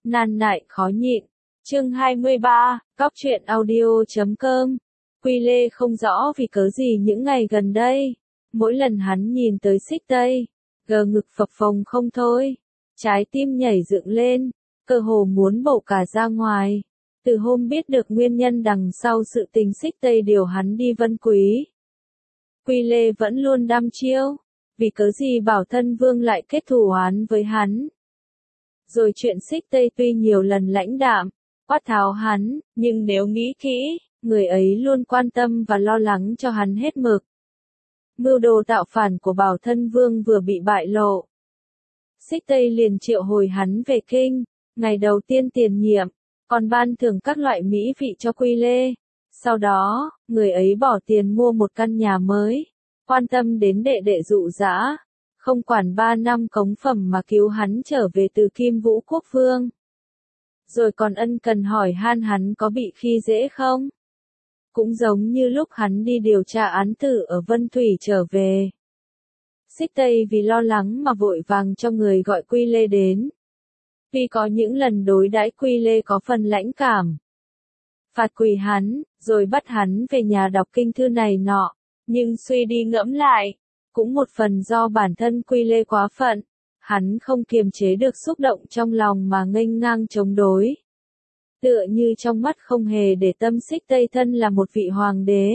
Nan nại khó nhịn. Chương 23, Cóc truyện audio.com. Quy Lê không rõ vì cớ gì những ngày gần đây, mỗi lần hắn nhìn tới Xích Tây, gờ ngực phập phồng không thôi, trái tim nhảy dựng lên, cơ hồ muốn bổ cả ra ngoài. Từ hôm biết được nguyên nhân đằng sau sự tình Xích Tây điều hắn đi Vân Quý, Quy Lê vẫn luôn đăm chiêu, vì cớ gì Bảo Thân Vương lại kết thù oán với hắn. Rồi chuyện Xích Tây tuy nhiều lần lãnh đạm, quát tháo hắn, nhưng nếu nghĩ kỹ, người ấy luôn quan tâm và lo lắng cho hắn hết mực. Mưu đồ tạo phản của Bảo Thân Vương vừa bị bại lộ, Xích Tây liền triệu hồi hắn về kinh, ngày đầu tiên tiền nhiệm, còn ban thưởng các loại mỹ vị cho Quy Lê. Sau đó, người ấy bỏ tiền mua một căn nhà mới, quan tâm đến đệ đệ dụ dã, không quản 3 năm cống phẩm mà cứu hắn trở về từ Kim Vũ Quốc Vương. Rồi còn ân cần hỏi han hắn có bị khi dễ không? Cũng giống như lúc hắn đi điều tra án tử ở Vân Thủy trở về. Xích Tây vì lo lắng mà vội vàng cho người gọi Quy Lê đến. Tuy có những lần đối đãi Quy Lê có phần lãnh cảm, phạt quỳ hắn, rồi bắt hắn về nhà đọc kinh thư này nọ, nhưng suy đi ngẫm lại, cũng một phần do bản thân Quy Lê quá phận, hắn không kiềm chế được xúc động trong lòng mà nghênh ngang chống đối. Tựa như trong mắt không hề để tâm Xích Tây thân là một vị hoàng đế.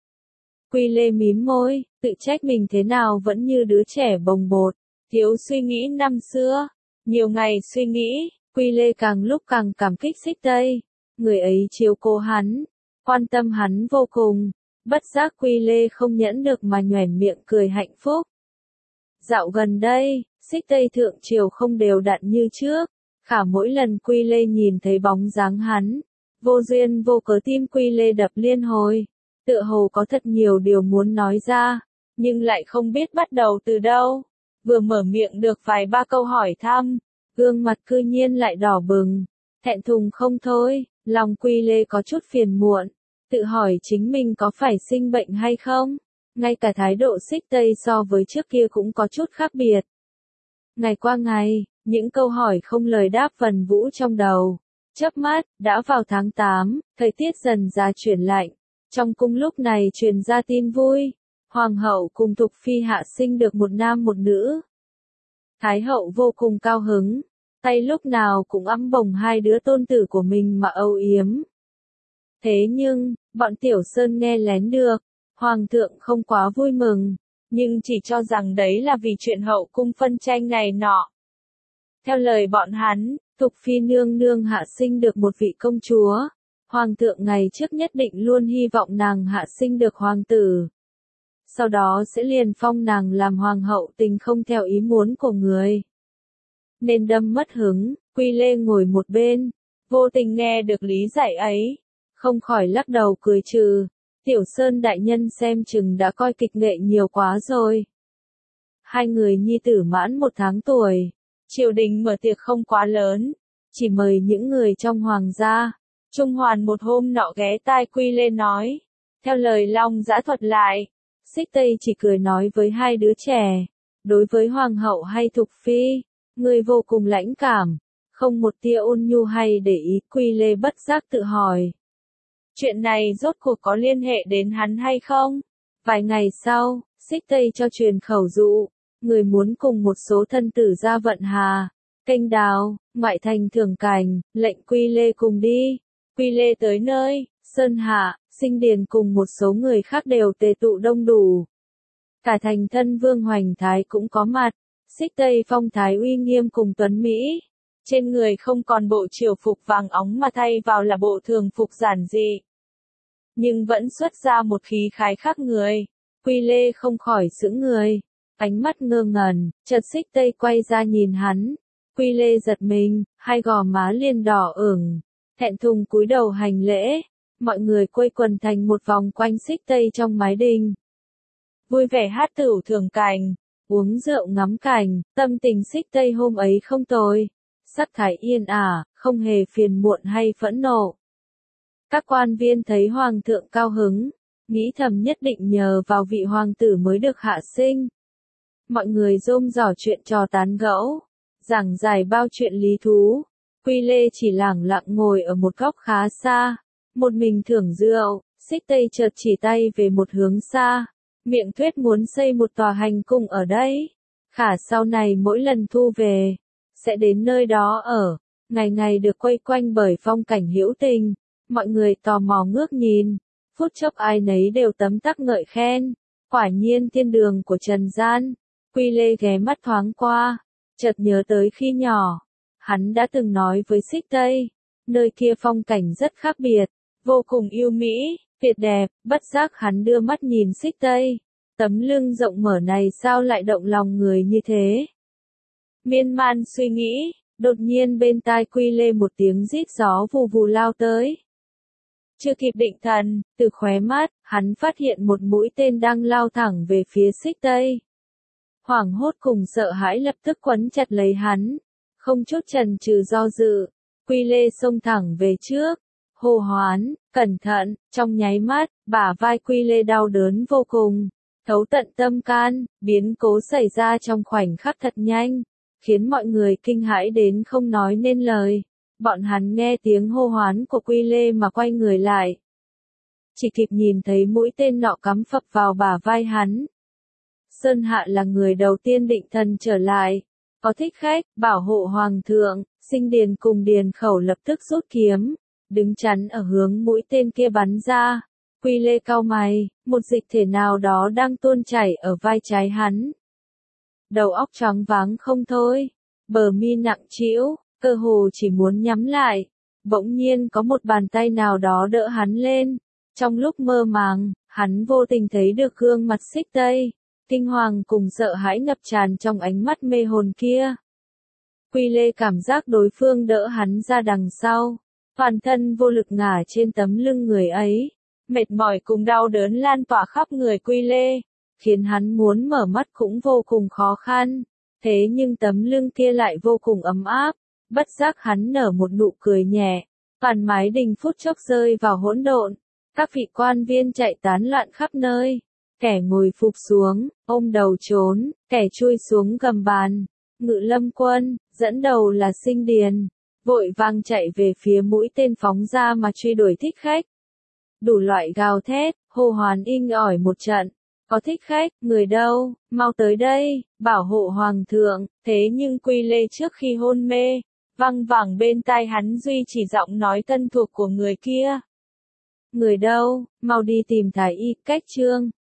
Quy Lê mím môi, tự trách mình thế nào vẫn như đứa trẻ bồng bột, thiếu suy nghĩ năm xưa. Nhiều ngày suy nghĩ, Quy Lê càng lúc càng cảm kích Xích Tây. Người ấy chiếu cố hắn, quan tâm hắn vô cùng. Bất giác Quy Lê không nhẫn được mà nhoẻn miệng cười hạnh phúc. Dạo gần đây, Xích Tây thượng triều không đều đặn như trước. Khả mỗi lần Quy Lê nhìn thấy bóng dáng hắn, vô duyên vô cớ tim Quy Lê đập liên hồi. Tựa hồ có thật nhiều điều muốn nói ra, nhưng lại không biết bắt đầu từ đâu. Vừa mở miệng được vài ba câu hỏi thăm, gương mặt cư nhiên lại đỏ bừng, thẹn thùng không thôi. Lòng Quy Lê có chút phiền muộn, tự hỏi chính mình có phải sinh bệnh hay không. Ngay cả thái độ Xích Tây so với trước kia cũng có chút khác biệt. Ngày qua ngày, những câu hỏi không lời đáp vần vũ trong đầu. Chớp mắt, đã vào tháng 8, thời tiết dần ra chuyển lạnh. Trong cung lúc này truyền ra tin vui, Hoàng hậu cùng Thục Phi hạ sinh được một nam một nữ. Thái hậu vô cùng cao hứng, tay lúc nào cũng ẵm bồng hai đứa tôn tử của mình mà âu yếm. Thế nhưng, bọn Tiểu Sơn nghe lén được, Hoàng thượng không quá vui mừng, nhưng chỉ cho rằng đấy là vì chuyện hậu cung phân tranh này nọ. Theo lời bọn hắn, Thục Phi nương nương hạ sinh được một vị công chúa. Hoàng thượng ngày trước nhất định luôn hy vọng nàng hạ sinh được hoàng tử. Sau đó sẽ liền phong nàng làm hoàng hậu tình không theo ý muốn của người. Nên đâm mất hứng, Quy Lê ngồi một bên, vô tình nghe được lý giải ấy, không khỏi lắc đầu cười trừ. Tiểu Sơn đại nhân xem chừng đã coi kịch nghệ nhiều quá rồi. Hai người nhi tử mãn 1 tháng tuổi, triều đình mở tiệc không quá lớn, chỉ mời những người trong hoàng gia. Trung Hoàn một hôm nọ ghé tai Quy Lê nói, theo lời Long Dã thuật lại, Xích Tây chỉ cười nói với hai đứa trẻ, đối với hoàng hậu hay Thục Phi, người vô cùng lãnh cảm, không một tia ôn nhu hay để ý. Quy Lê bất giác tự hỏi, chuyện này rốt cuộc có liên hệ đến hắn hay không? Vài ngày sau, Xích Tây cho truyền khẩu dụ, người muốn cùng một số thân tử ra Vận Hà, Kênh Đào, ngoại thành Thưởng Cảnh, lệnh Quy Lê cùng đi. Quy Lê tới nơi, Sơn Hạ, Sinh Điền cùng một số người khác đều tề tụ đông đủ. Cả thành thân vương Hoành Thái cũng có mặt. Xích Tây phong thái uy nghiêm cùng tuấn Mỹ. Trên người không còn bộ triều phục vàng óng mà thay vào là bộ thường phục giản dị, nhưng vẫn xuất ra một khí khái khác người. Quy Lê không khỏi sững người, ánh mắt ngơ ngẩn, chợt Xích Tây quay ra nhìn hắn. Quy Lê giật mình, hai gò má liền đỏ ửng, thẹn thùng cúi đầu hành lễ. Mọi người quây quần thành một vòng quanh Xích Tây trong mái đình, vui vẻ hát tửu Thưởng Cảnh, uống rượu ngắm cảnh. Tâm tình Xích Tây hôm ấy không tồi, sắc thái yên ả, không hề phiền muộn hay phẫn nộ. Các quan viên thấy hoàng thượng cao hứng, nghĩ thầm nhất định nhờ vào vị hoàng tử mới được hạ sinh. Mọi người rôm rả chuyện trò tán gẫu, giảng giải bao chuyện lý thú. Quy Lê chỉ lẳng lặng ngồi ở một góc khá xa, một mình thưởng rượu, Xích Tây chợt chỉ tay về một hướng xa. Miệng Tuyết muốn xây một tòa hành cung ở đây. Khả sau này mỗi lần thu về, sẽ đến nơi đó ở, ngày ngày được quây quanh bởi phong cảnh hữu tình. Mọi người tò mò ngước nhìn, phút chốc ai nấy đều tấm tắc ngợi khen. Quả nhiên thiên đường của trần gian. Quy Lê ghé mắt thoáng qua, chợt nhớ tới khi nhỏ, hắn đã từng nói với Xích Tây, nơi kia phong cảnh rất khác biệt, vô cùng yêu mỹ, tuyệt đẹp. Bất giác hắn đưa mắt nhìn Xích Tây, tấm lưng rộng mở này sao lại động lòng người như thế. Miên man suy nghĩ, đột nhiên bên tai Quy Lê một tiếng rít gió vù vù lao tới. Chưa kịp định thần, từ khóe mắt, hắn phát hiện một mũi tên đang lao thẳng về phía Xích Tây. Hoảng hốt cùng sợ hãi lập tức quấn chặt lấy hắn, không chút chần chừ do dự, Quy Lê xông thẳng về trước, hô hoán, cẩn thận. Trong nháy mắt, bả vai Quy Lê đau đớn vô cùng, thấu tận tâm can. Biến cố xảy ra trong khoảnh khắc thật nhanh, khiến mọi người kinh hãi đến không nói nên lời. Bọn hắn nghe tiếng hô hoán của Quy Lê mà quay người lại, chỉ kịp nhìn thấy mũi tên nọ cắm phập vào bả vai hắn. Sơn Hạ là người đầu tiên định thần trở lại, có thích khách, bảo hộ hoàng thượng. Sinh Điền cùng Điền Khẩu lập tức rút kiếm, đứng chắn ở hướng mũi tên kia bắn ra. Quy Lê cau mày, một dịch thể nào đó đang tuôn chảy ở vai trái hắn. Đầu óc choáng váng không thôi, bờ mi nặng trĩu, cơ hồ chỉ muốn nhắm lại. Bỗng nhiên có một bàn tay nào đó đỡ hắn lên. Trong lúc mơ màng, hắn vô tình thấy được gương mặt Xích Tây. Kinh hoàng cùng sợ hãi ngập tràn trong ánh mắt mê hồn kia. Quy Lê cảm giác đối phương đỡ hắn ra đằng sau, toàn thân vô lực ngả trên tấm lưng người ấy. Mệt mỏi cùng đau đớn lan tỏa khắp người Quy Lê, khiến hắn muốn mở mắt cũng vô cùng khó khăn. Thế nhưng tấm lưng kia lại vô cùng ấm áp, bất giác hắn nở một nụ cười nhẹ. Toàn mái đình phút chốc rơi vào hỗn độn, các vị quan viên chạy tán loạn khắp nơi. Kẻ ngồi phục xuống, ôm đầu trốn, kẻ chui xuống gầm bàn. Ngự lâm quân, dẫn đầu là Sinh Điền, vội vàng chạy về phía mũi tên phóng ra mà truy đuổi thích khách. Đủ loại gào thét, hô hoán inh ỏi một trận. Có thích khách, người đâu, mau tới đây, bảo hộ hoàng thượng. Thế nhưng Quy Lê trước khi hôn mê, văng vẳng bên tai hắn duy chỉ giọng nói thân thuộc của người kia. Người đâu, mau đi tìm thái y, cách trương.